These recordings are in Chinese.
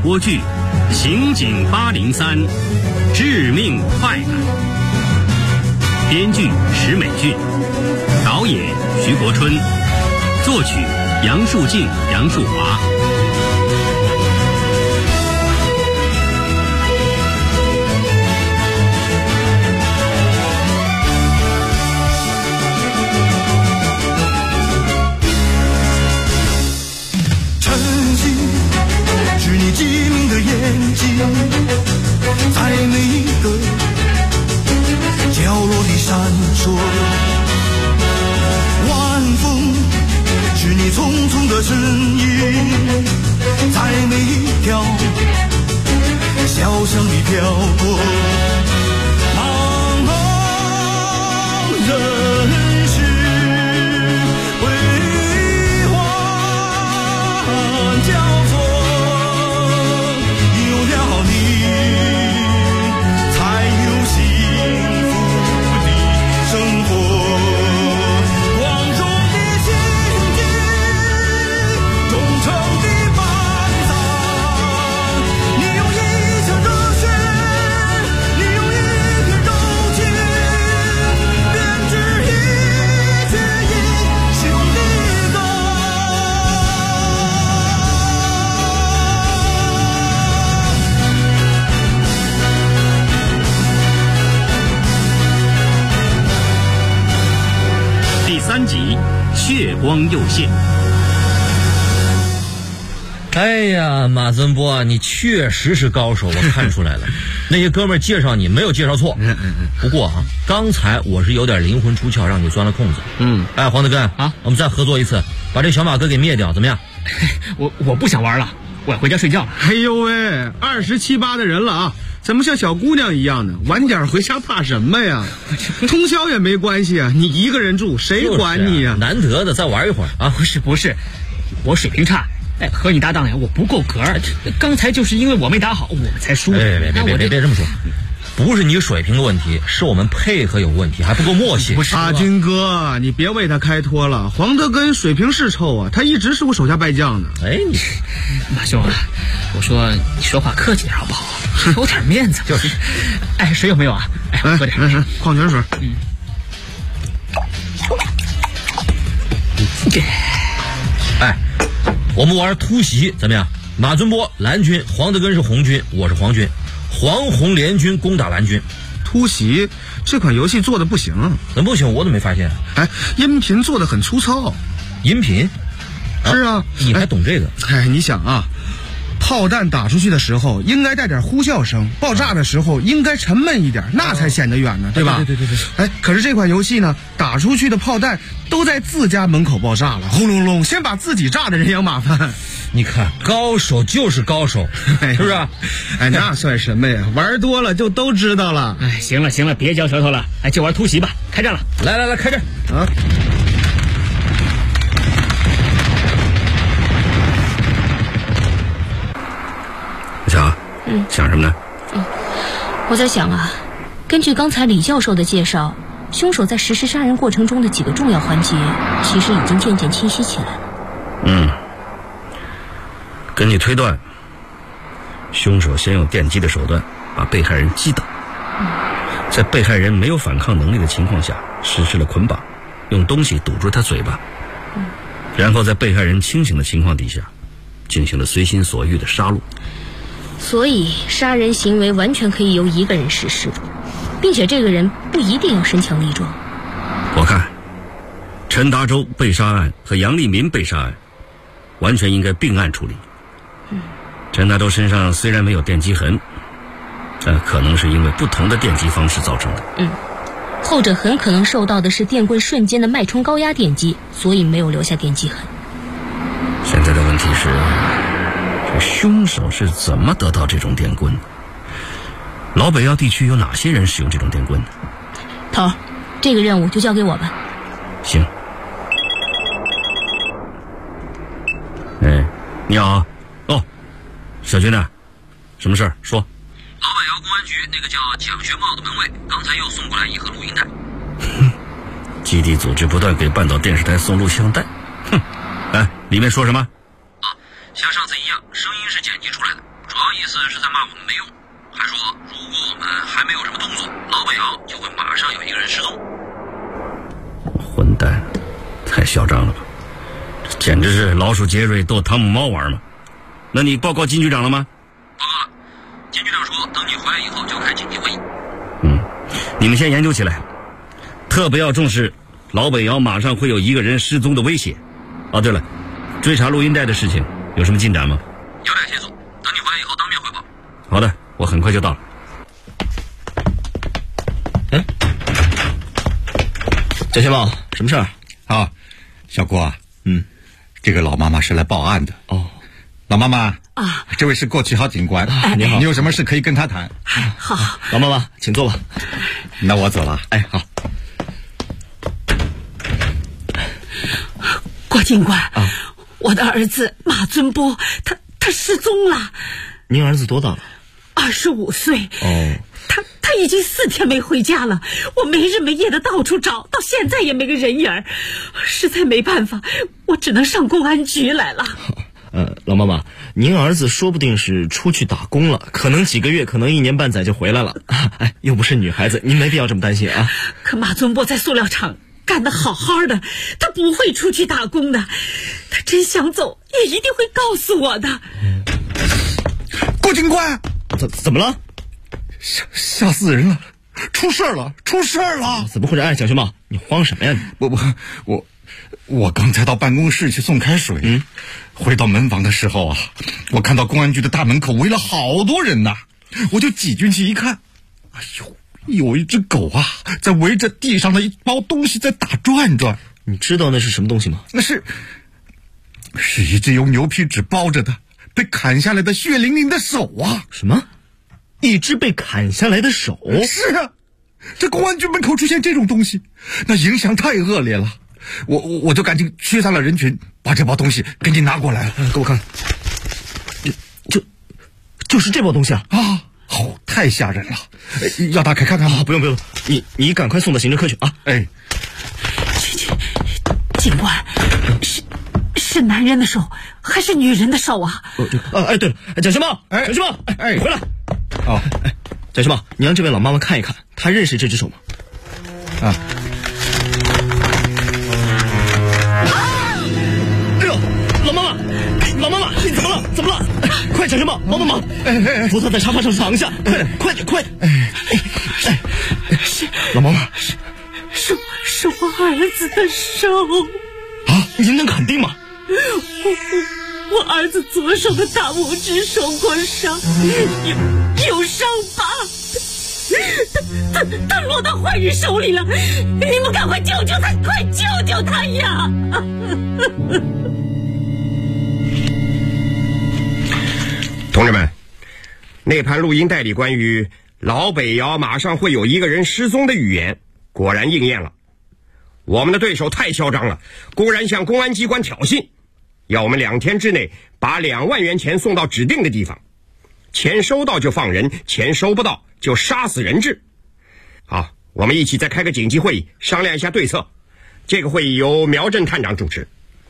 播剧《刑警803：致命快感》，编剧石美俊，导演徐国春，作曲杨树静、杨树华。 机灵的眼睛，在每一个角落里闪烁。晚风是你匆匆的身影，在每一条小巷里飘过。茫茫人世辉煌交错。 3集血光又现。 哎呀，马尊波，你确实是高手，我看出来了。那些哥们儿介绍你没有介绍错。不过啊，刚才我是有点灵魂出窍，让你钻了空子。哎，黄德根啊，我们再合作一次，把这小马哥给灭掉，怎么样？ 我不想玩了，我要回家睡觉了。 哎呦喂，27、8的人了啊！怎么像小姑娘一样呢？晚点回家怕什么呀？通宵也没关系啊，你一个人住，谁管你呀？ 难得的，再玩一会儿啊！ 不是，我水平差，和你搭档呀，我不够格。刚才就是因为我没打好，我们才输。 别这么说，不是你水平的问题，是我们配合有问题，还不够默契。 不是阿军哥，你别为他开脱了。黄德根水平是臭啊，他一直是我手下败将呢。 你马兄啊，我说你说话客气点好不好？有点面子。 就是， 水有没有啊？喝点矿泉水。 我们玩突袭怎么样？马尊波蓝军，黄德根是红军，我是黄军，黄红联军攻打蓝军。 突袭这款游戏做的不行。 怎么不行？我怎么没发现？ 音频做的很粗糙。 音频？ 是啊， 你还懂这个？ 你想啊，炮弹打出去的时候应该带点呼啸声，爆炸的时候应该沉闷一点，那才显得远呢，对吧？ 对。 可是这款游戏呢，打出去的炮弹都在自家门口爆炸了，轰隆隆，先把自己炸的人仰马翻。 你看，高手就是高手，是不是？ 那算什么呀？玩多了就都知道了。 行了，别嚼舌头了，就玩突袭吧，开战了！ 来，开战啊！ 小，想什么呢？ 我在想啊，根据刚才李教授的介绍，凶手在实施杀人过程中的几个重要环节，其实已经渐渐清晰起来了。 根据推断，凶手先用电击的手段把被害人击倒，在被害人没有反抗能力的情况下实施了捆绑，用东西堵住他嘴巴，然后在被害人清醒的情况底下进行了随心所欲的杀戮。 所以杀人行为完全可以由一个人实施，并且这个人不一定要身强力壮。 我看陈达洲被杀案和杨立民被杀案完全应该并案处理。陈达洲身上虽然没有电击痕，但可能是因为不同的电击方式造成的。 后者很可能受到的是电棍瞬间的脉冲高压电击，所以没有留下电击痕。 现在的问题是，这凶手是怎么得到这种电棍的？老北药地区有哪些人使用这种电棍呢？ 头，这个任务就交给我吧。 行。你好。小军呢？什么事儿？说。 老板窑公安局那个叫蒋学茂的门卫，刚才又送过来一盒录音带。 基地组织不断给半岛电视台送录像带。里面说什么？ 像上次一样，声音是剪辑出来的， 主要意思是在骂我们没用，还说如果我们还没有什么动作，老北洋就会马上有一个人失踪。混蛋，太嚣张了吧！这简直是老鼠杰瑞逗汤姆猫玩嘛！那你报告金局长了吗？报告了，金局长说等你回来以后就开紧急会议。你们先研究起来，特别要重视老北窑马上会有一个人失踪的威胁。哦，对了，追查录音带的事情有什么进展吗？有点线索，等你回来以后当面汇报。好的，我很快就到了。 贾先茂，什么事儿？ 啊，小郭啊，这个老妈妈是来报案的。 哦， 老妈妈啊， 这位是郭启豪警官。 你好， 你有什么事可以跟他谈。 好， 老妈妈，请坐吧。 那我走了。 哎，好。 郭警官，我的儿子马尊波，他失踪了。 您儿子多大了 ？25岁。 哦， 他已经4天没回家了，我没日没夜的到处找，到现在也没个人影儿，实在没办法，我只能上公安局来了。 老妈妈，您儿子说不定是出去打工了，可能几个月，可能1年半载就回来了。哎，又不是女孩子，您没必要这么担心啊。 可马尊波在塑料厂干得好好的，他不会出去打工的，他真想走也一定会告诉我的。 郭警官， 怎么了？ 吓死人了，出事了！ 怎么回事？哎，小熊猫，你慌什么呀？ 我刚才到办公室去送开水，回到门房的时候啊，我看到公安局的大门口围了好多人呐，我就挤进去一看，哎呦，有一只狗啊，在围着地上的一包东西在打转转。 你知道那是什么东西吗？ 那是一只用牛皮纸包着的被砍下来的血淋淋的手啊！ 什么？一只被砍下来的手？ 是啊，这公安局门口出现这种东西，那影响太恶劣了。我就赶紧驱散了人群，把这包东西给你拿过来了。 给我看，就是这包东西啊！ 太吓人了，要打开看看吗？ 不用，你赶快送到刑侦科去啊！ 哎， 警官，是男人的手还是女人的手啊？ 哎，对了，贾熊猫，贾熊猫，你回来。贾熊猫，你让这位老妈妈看一看，她认识这只手吗？哎呦，老妈妈，你怎么了？快，贾熊猫，帮忙！扶她在沙发上躺下，快点！老妈妈， 是我儿子的手啊！您能肯定吗？ 我儿子左手的大拇指受过伤，有伤疤，他落到坏人手里了，你们赶快救救他，快救救他呀！ 同志们，那盘录音带里关于老北窑马上会有一个人失踪的预言果然应验了。我们的对手太嚣张了，公然向公安机关挑衅，要我们2天之内把2万元钱送到指定的地方，钱收到就放人，钱收不到就杀死人质。好，我们一起再开个紧急会议，商量一下对策。这个会议由苗振探长主持。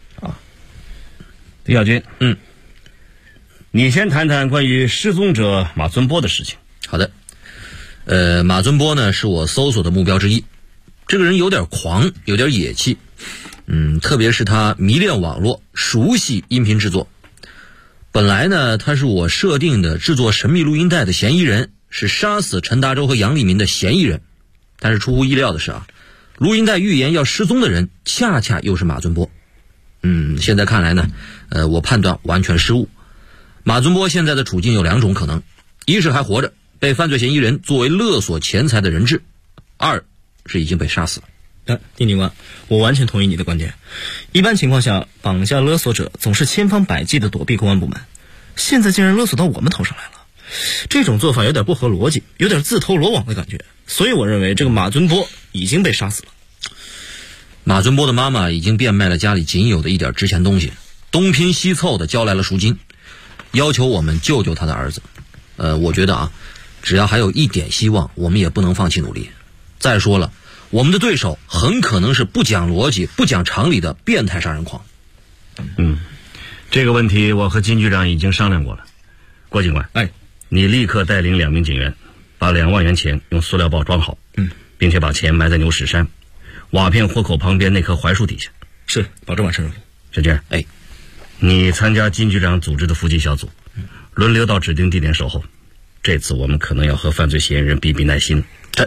李小军，你先谈谈关于失踪者马尊波的事情。 好的，马尊波呢是我搜索的目标之一。这个人有点狂，有点野气，特别是他迷恋网络，熟悉音频制作。本来呢，他是我设定的制作神秘录音带的嫌疑人，是杀死陈大洲和杨立民的嫌疑人。但是出乎意料的是录音带预言要失踪的人，恰恰又是马尊波。现在看来呢，我判断完全失误。马尊波现在的处境有2种可能：一是还活着，被犯罪嫌疑人作为勒索钱财的人质；二是已经被杀死了。丁警官，我完全同意你的观点。一般情况下，绑架勒索者总是千方百计地躲避公安部门，现在竟然勒索到我们头上来了，这种做法有点不合逻辑，有点自投罗网的感觉。所以我认为这个马尊波已经被杀死了。马尊波的妈妈已经变卖了家里仅有的一点值钱东西，东拼西凑的交来了赎金，要求我们救救他的儿子。我觉得只要还有一点希望，我们也不能放弃努力。再说了，我们的对手很可能是不讲逻辑、不讲常理的变态杀人狂。 这个问题我和金局长已经商量过了。 郭警官， 哎， 你立刻带领2名警员，把2万元钱用塑料包装好，并且把钱埋在牛屎山瓦片豁口旁边那棵槐树底下。 是，保证完成任务。 沈军， 哎， 你参加金局长组织的伏击小组，轮流到指定地点守候。这次我们可能要和犯罪嫌疑人比比耐心。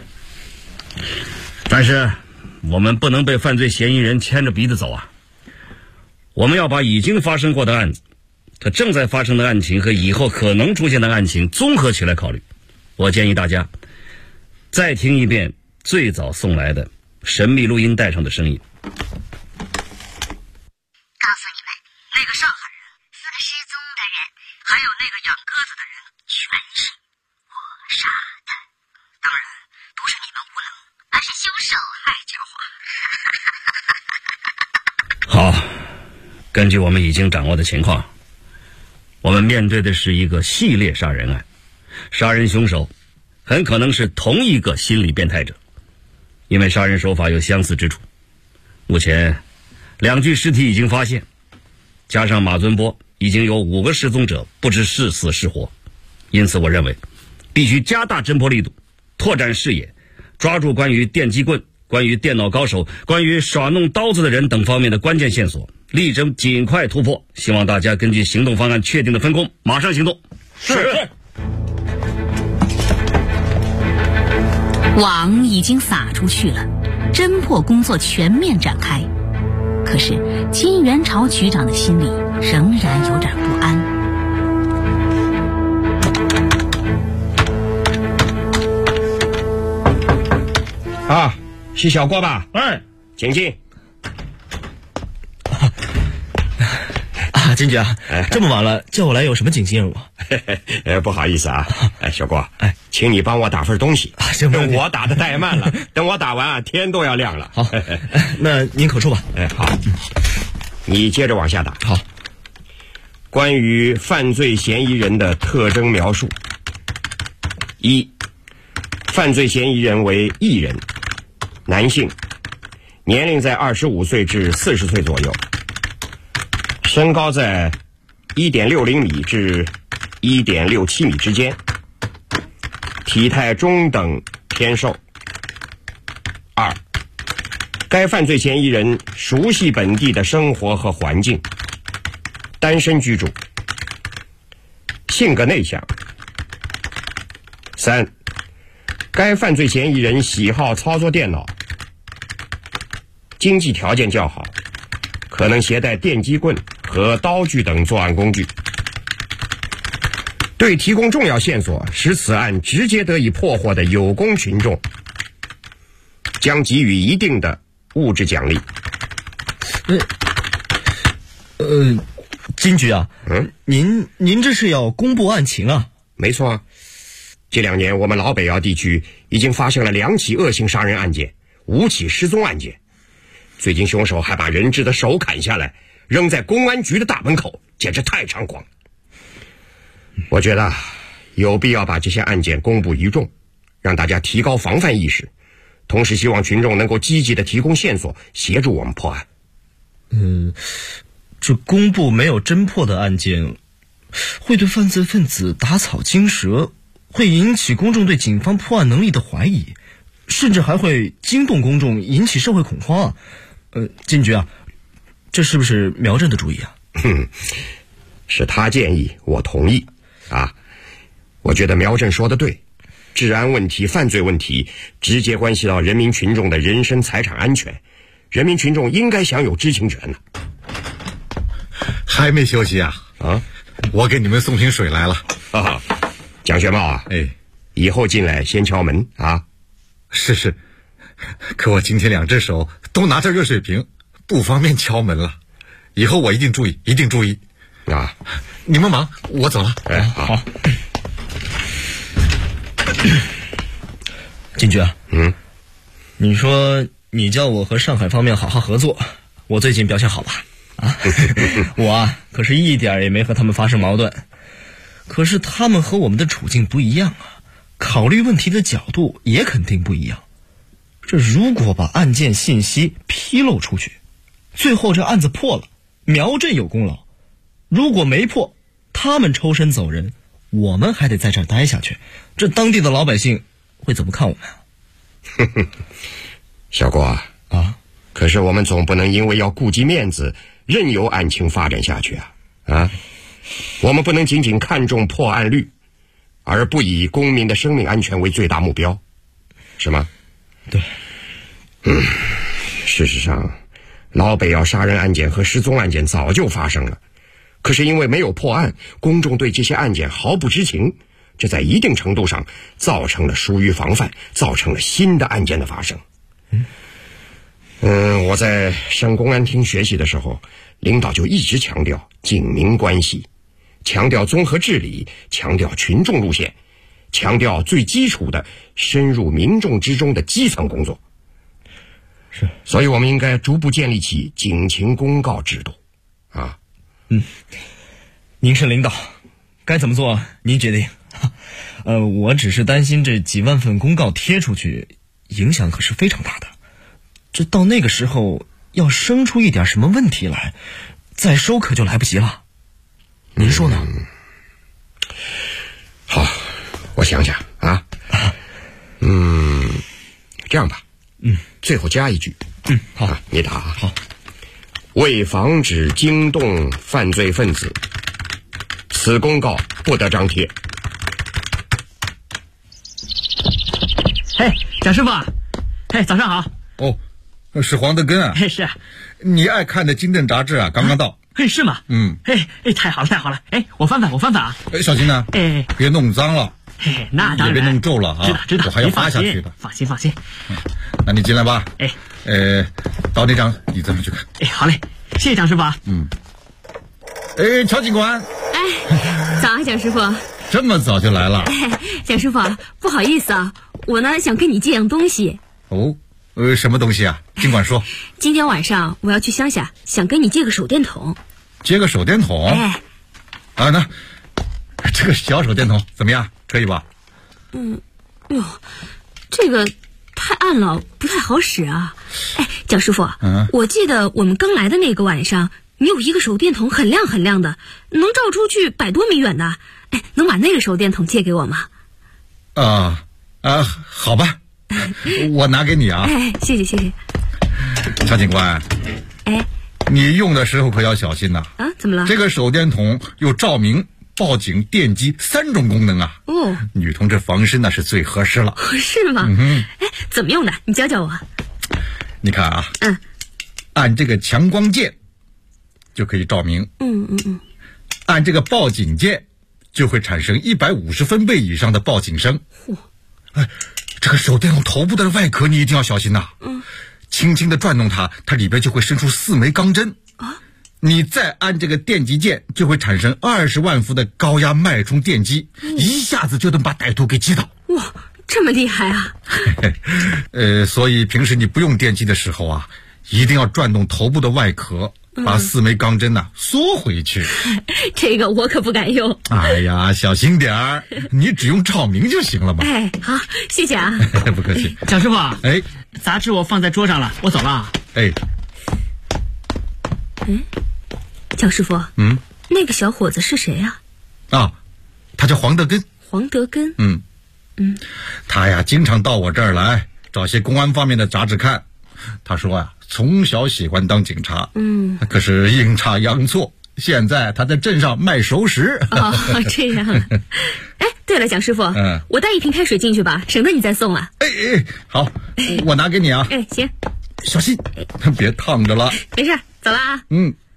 但是我们不能被犯罪嫌疑人牵着鼻子走啊！我们要把已经发生过的案子、它正在发生的案情和以后可能出现的案情综合起来考虑。我建议大家再听一遍最早送来的神秘录音带上的声音。 告诉你们，那个上海人、4个失踪的人，还有那个养鸽子的人，全是我杀的。当然，不是你们无能，而是凶手太狡猾。 好，根据我们已经掌握的情况，我们面对的是一个系列杀人案，杀人凶手很可能是同一个心理变态者，因为杀人手法有相似之处。目前2具尸体已经发现，加上马尊波，已经有5个失踪者不知是死是活。因此我认为必须加大侦破力度，拓展视野，抓住关于电击棍、关于电脑高手、关于耍弄刀子的人等方面的关键线索，力争尽快突破。希望大家根据行动方案确定的分工马上行动。 是。 网已经撒出去了，侦破工作全面展开。可是金元朝局长的心里仍然有点不安。 啊，是小郭吧？ 哎， 请进。 金局啊，这么晚了叫我来有什么紧急任务？ 不好意思啊，小郭，请你帮我打份东西。 行， 我打的太慢了，等我打完天都要亮了。 好，那您口述吧。 好，你接着往下打。 好， 关于犯罪嫌疑人的特征描述。1. 犯罪嫌疑人为1人，男性，年龄在25岁至40岁左右，身高在1.60米至1.67米之间，体态中等偏瘦。2. 该犯罪嫌疑人熟悉本地的生活和环境，单身居住，性格内向。3. 该犯罪嫌疑人喜好操作电脑，经济条件较好，可能携带电击棍和刀具等作案工具。对提供重要线索，使此案直接得以破获的有功群众，将给予一定的物质奖励。 金局啊，您这是要公布案情啊？ 没错啊，这2年我们老北窑地区已经发生了2起恶性杀人案件，5起失踪案件。最近凶手还把人质的手砍下来，扔在公安局的大门口，简直太猖狂。我觉得有必要把这些案件公布于众，让大家提高防范意识，同时希望群众能够积极的提供线索，协助我们破案。 这公布没有侦破的案件，会对犯罪分子打草惊蛇，会引起公众对警方破案能力的怀疑，甚至还会惊动公众，引起社会恐慌啊！金局啊，这是不是苗震的主意啊？ 是他建议，我同意啊。我觉得苗震说的对，治安问题、犯罪问题直接关系到人民群众的人身财产安全，人民群众应该享有知情权呢。 还没休息啊？我给你们送瓶水来了。 蒋学茂啊，以后进来先敲门啊。 是，可我今天2只手都拿着热水瓶，不方便敲门了。以后我一定注意啊！你们忙，我走了。 好。 金局啊，你说你叫我和上海方面好好合作，我最近表现好吧？我可是一点也没和他们发生矛盾。可是他们和我们的处境不一样啊，考虑问题的角度也肯定不一样。这如果把案件信息披露出去，最后这案子破了，苗震有功劳；如果没破，他们抽身走人， 我们还得在这儿待下去，这当地的老百姓会怎么看我们啊？ 小郭啊，可是我们总不能因为要顾及面子，任由案情发展下去啊！我们不能仅仅看重破案率，而不以公民的生命安全为最大目标，是吗？ 对。 事实上，老北窑杀人案件和失踪案件早就发生了，可是因为没有破案，公众对这些案件毫不知情，这在一定程度上造成了疏于防范，造成了新的案件的发生。我在省公安厅学习的时候，领导就一直强调警民关系，强调综合治理，强调群众路线，强调最基础的深入民众之中的基层工作。 是， 所以我们应该逐步建立起警情公告制度啊。 您是领导，该怎么做您决定。我只是担心这几万份公告贴出去，影响可是非常大的。这到那个时候要生出一点什么问题来，再收可就来不及了。您说呢？ 好，我想想啊。这样吧。最后加一句。 好， 你打。 好。 为防止惊动犯罪分子，此公告不得张贴。 嘿，蒋师傅，嘿，早上好。 哦，是黄德根啊。 是啊。 你爱看的《金镇》杂志啊，刚刚到。 是吗？太好了，太好了。我翻翻啊。 小心啊。别弄脏了。 那当然。 也别弄皱了啊。 知道。 我还要发下去的。 放心。 那你进来吧。到那张椅子上去看。 好嘞，谢谢蒋师傅。 乔警官。 早啊，蒋师傅。 这么早就来了。 蒋师傅，不好意思啊，我呢想跟你借样东西。 什么东西啊？尽管说。 今天晚上我要去乡下，想跟你借个手电筒。 借个手电筒？那这个小手电筒怎么样？可以吧？ 这个太暗了，不太好使啊。蒋师傅，我记得我们刚来的那个晚上，你有一个手电筒很亮很亮的，能照出去100多米远的。能把那个手电筒借给我吗？ 好吧，我拿给你啊。 谢谢。 乔警官，你用的时候可要小心呐。 怎么了？ 这个手电筒有照明、报警、电击3种功能啊。女同志防身那是最合适了。 是吗？怎么用的？你教教我。 你看啊。按这个强光键就可以照明。按这个报警键就会产生150分贝以上的报警声。这个手电筒头部的外壳你一定要小心呐。轻轻的转动它里边就会伸出4枚钢针。你再按这个电击键，就会产生20万伏的高压脉冲电击，一下子就能把歹徒给击倒。 哇，这么厉害啊！ 所以平时你不用电击的时候啊，一定要转动头部的外壳，把4枚钢针缩回去。 这个我可不敢用。 哎呀，小心点儿，你只用照明就行了嘛。 好，谢谢啊。 不客气。 蒋师傅，杂志我放在桌上了，我走了。 蒋师傅，那个小伙子是谁呀？ 他叫黄德根。 黄德根。 他呀经常到我这儿来找些公安方面的杂志看。他说从小喜欢当警察，可是阴差阳错，现在他在镇上卖熟食。 这样。对了，蒋师傅，我带1瓶开水进去吧，省得你再送了。 好，我拿给你啊。 行。 小心，别烫着了。 没事，走了啊。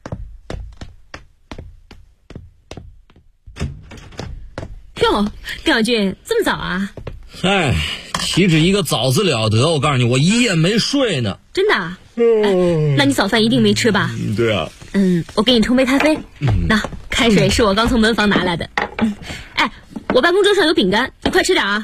哟，丁小军，这么早啊？ 岂止一个早字了得，我告诉你，我一夜没睡呢。 真的？那你早饭一定没吃吧？ 对啊。 我给你冲杯咖啡。那开水是我刚从门房拿来的。我办公桌上有饼干，你快吃点啊。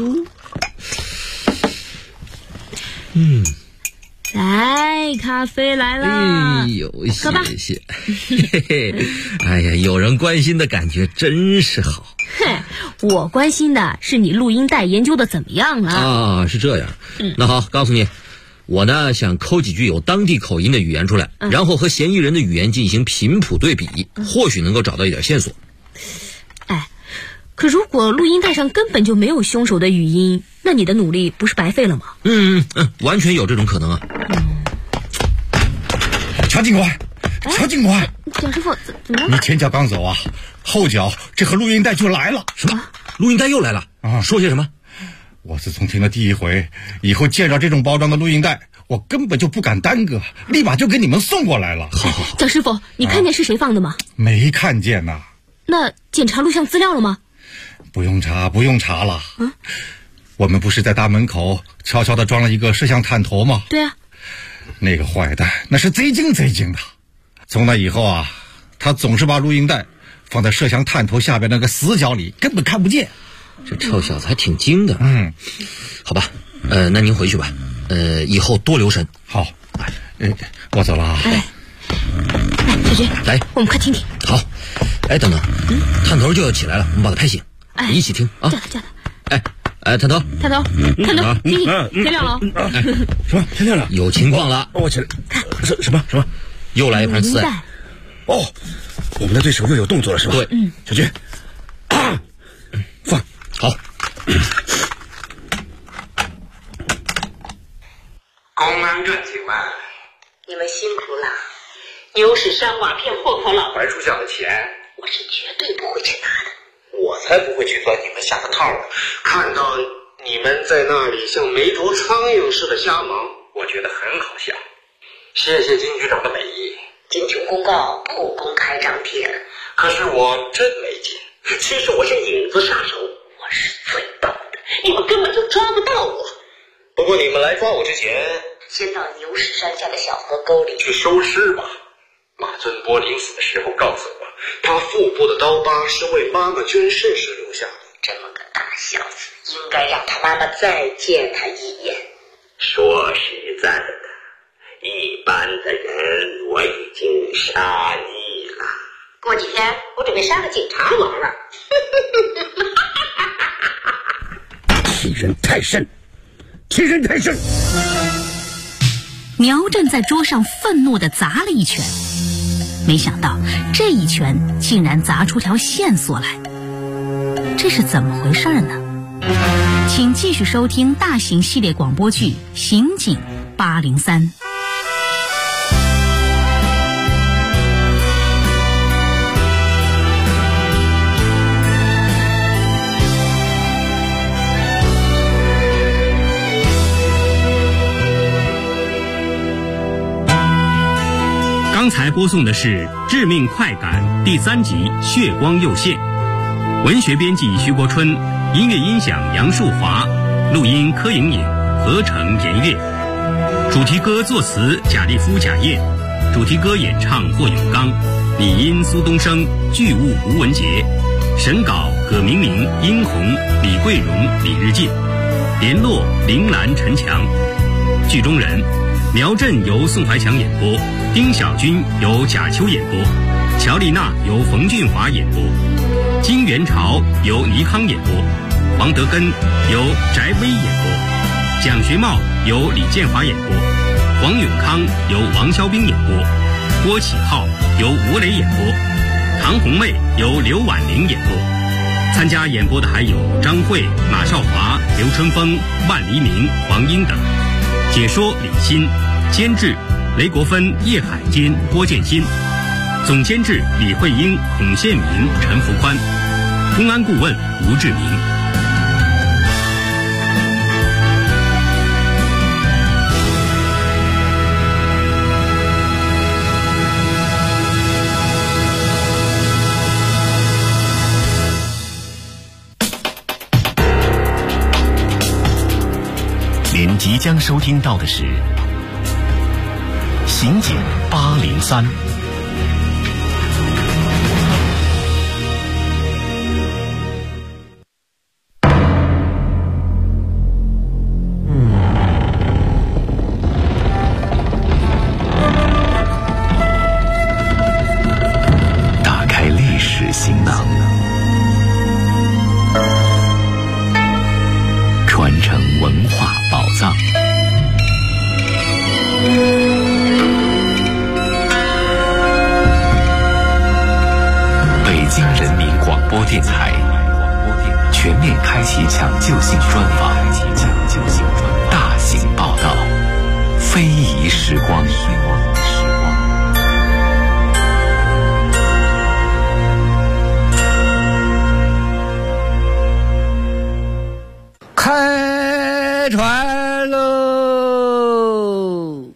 来，咖啡来了。 谢谢。哎呀，有人关心的感觉真是好。 我关心的是你录音带研究的怎么样了。 是这样。那好，告诉你，我呢想抠几句有当地口音的语言出来，然后和嫌疑人的语言进行频谱对比，或许能够找到一点线索。 可如果录音带上根本就没有凶手的语音，那你的努力不是白费了吗？ 完全有这种可能啊。 乔警官，乔警官， 蒋师傅怎么了？ 你前脚刚走啊，后脚这盒录音带就来了。 什么？录音带又来了啊？说些什么？ 我自从听了第一回，以后见着这种包装的录音带，我根本就不敢耽搁，立马就给你们送过来了。 好， 蒋师傅，你看见是谁放的吗？ 没看见呐。 那检查录像资料了吗？ 不用查了。我们不是在大门口悄悄地装了一个摄像探头吗？ 对啊。 那个坏蛋那是贼精的。从那以后啊，他总是把录音带放在摄像探头下边那个死角里，根本看不见。 这臭小子还挺精的。好吧，那您回去吧。以后多留神。 好，我走了啊。 小军， 来， 我们快听听。 好，等等，探头就要起来了，我们把它拍醒，你一起听啊。 叫他。 探头， 听，天亮了。 什么？天亮了？ 有情况了。 我起来看。什么？ 又来一盘刺爱。 哦，我们的对手又有动作了，是吧？ 对， 小军，放好。 公安院警们， 你们辛苦了。牛屎山瓦片户口老槐树下的钱， 我是绝对不会去拿的。 我才不会去钻你们下的套呢。看到你们在那里像没头苍蝇似的瞎忙，我觉得很好笑。谢谢金局长的美意。 进群公告不公开张贴， 可是我真没劲。 其实我是影子杀手，我是最棒的，你们根本就抓不到我。 不过你们来抓我之前， 先到牛屎山下的小河沟里去收尸吧。马尊波临死的时候告诉我，他腹部的刀疤是为妈妈捐肾时留下的。 这么个大小子，应该让他妈妈再见他一眼。 说实在的，一般的人我已经杀腻了。 过几天我准备杀个警察玩玩。 欺人太甚！ 苗震在桌上愤怒地砸了一拳，没想到这一拳竟然砸出条线索来，这是怎么回事呢？请继续收听大型系列广播剧《刑警803》。 刚才播送的是《致命快感》第3集《血光又现》，文学编辑徐国春，音乐音响杨树华，录音柯莹莹，合成严月，主题歌作词贾立夫、贾燕，主题歌演唱霍永刚，拟音苏东升，剧务吴文杰，审稿葛明明、殷红、李桂荣、李日进，联络林兰、陈强，剧中人苗震由宋怀强演播，丁小军由贾秋演播，乔丽娜由冯俊华演播，金元朝由倪康演播，王德根由翟威演播，蒋学茂由李建华演播，黄永康由王肖兵演播，郭启浩由吴磊演播，唐红妹由刘婉玲演播。参加演播的还有张慧、马少华、刘春风、万黎明、黄英等。解说李欣，监制雷国芬、叶海坚、郭建新，总监制李慧英、孔宪明、陈福宽，公安顾问吴志明。 您即将收听到的是《刑警803》。打开历史行囊，传承文化宝藏。北京人民广播电台全面开启抢救性专访，大型报道，非遗时光。 开船喽！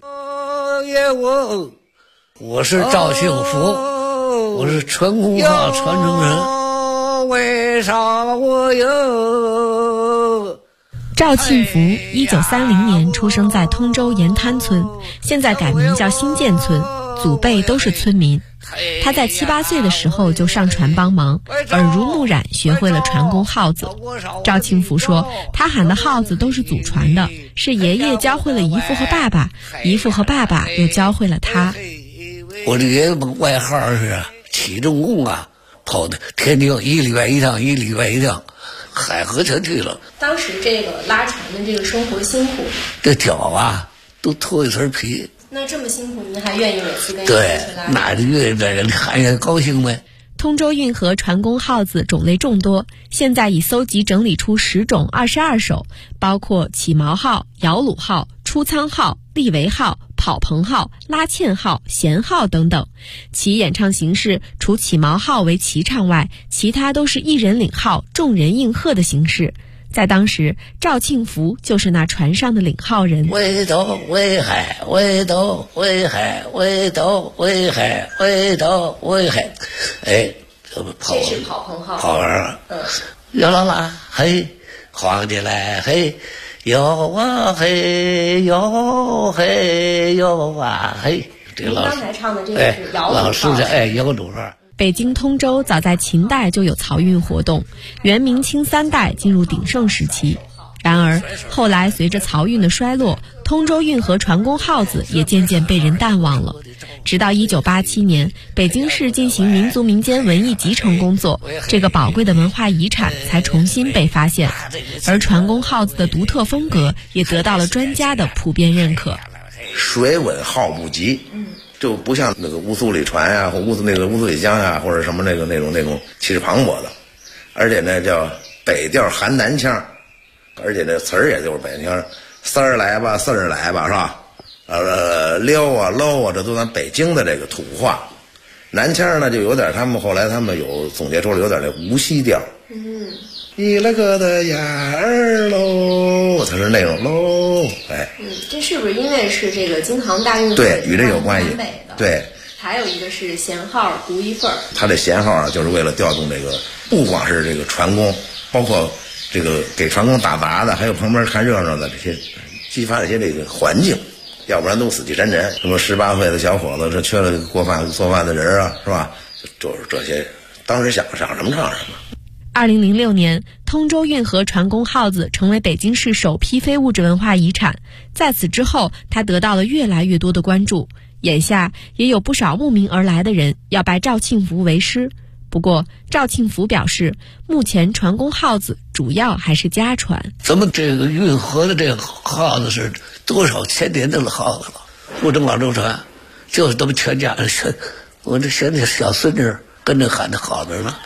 我是赵庆福，我是传功号传承人。为啥我有？ 赵庆福1930年出生在通州盐滩村，现在改名叫新建村，祖辈都是村民。他在7、8岁的时候就上船帮忙，耳濡目染学会了传功号子。赵庆福说，他喊的号子都是祖传的，是爷爷教会了姨父和爸爸，姨父和爸爸又教会了他。 我的爷爷外号是起重工啊，跑的天津1礼拜1趟，1礼拜1趟，海河全去了。 当时这个拉船的这个生活辛苦， 这脚啊都脱一层皮。 那这么辛苦，您还愿意每次跟对，那就愿意在这里看也高兴呗。 通州运河船功号子种类众多，现在已搜集整理出10种22首，包括起锚号、摇橹号、出舱号、立桅号、跑棚号、拉纤号、弦号等等。其演唱形式除起锚号为齐唱外，其他都是一人领号，众人应和的形式。在当时，赵庆福就是那船上的领号人。 围头围海，围头围海，围头围海，围头围海。哎，这是跑棚号。 跑完摇啦啦嘿，晃起来嘿，摇啊嘿，摇嘿摇啊嘿。这您刚才唱的这个是摇橹号。 老师的摇橹号。 北京通州早在秦代就有漕运活动，元明清3代进入鼎盛时期。然而后来随着漕运的衰落，通州运河船功号子也渐渐被人淡忘了。直到1987年，北京市进行民族民间文艺集成工作，这个宝贵的文化遗产才重新被发现，而船功号子的独特风格也得到了专家的普遍认可。 水稳号不急，就不像那个乌苏里船呀，或乌苏里江呀，或者什么那种气势磅礴的，而且呢叫北调含南腔，而且这词儿也就是北腔，三儿来吧，四儿来吧，是吧？撩啊搂啊，这都咱北京的这个土话。南腔呢就有点，后来他们有总结出来有点那无锡调。你那个的眼儿喽，它是那种喽，哎。 这是不是因为是这个京杭大运河？ 对，与这有关系。对。 还有一个是弦号独一份儿。 它这弦号啊，就是为了调动这个，不光是这个船工，包括这个给船工打杂的，还有旁边看热闹的这些，激发这些这个环境，要不然都死气沉沉。什么18岁的小伙子，这缺了做饭的人啊，是吧？就是这些，当时想什么唱什么。 2006年，通州运河船功号子成为北京市首批非物质文化遗产。在此之后，它得到了越来越多的关注。眼下也有不少慕名而来的人要拜赵庆福为师。不过，赵庆福表示，目前船功号子主要还是家传。 咱们这个运河的这个号子是多少千年的号子了，不正老周传，就是咱们全家人，我这现在小孙女跟着喊的号子呢。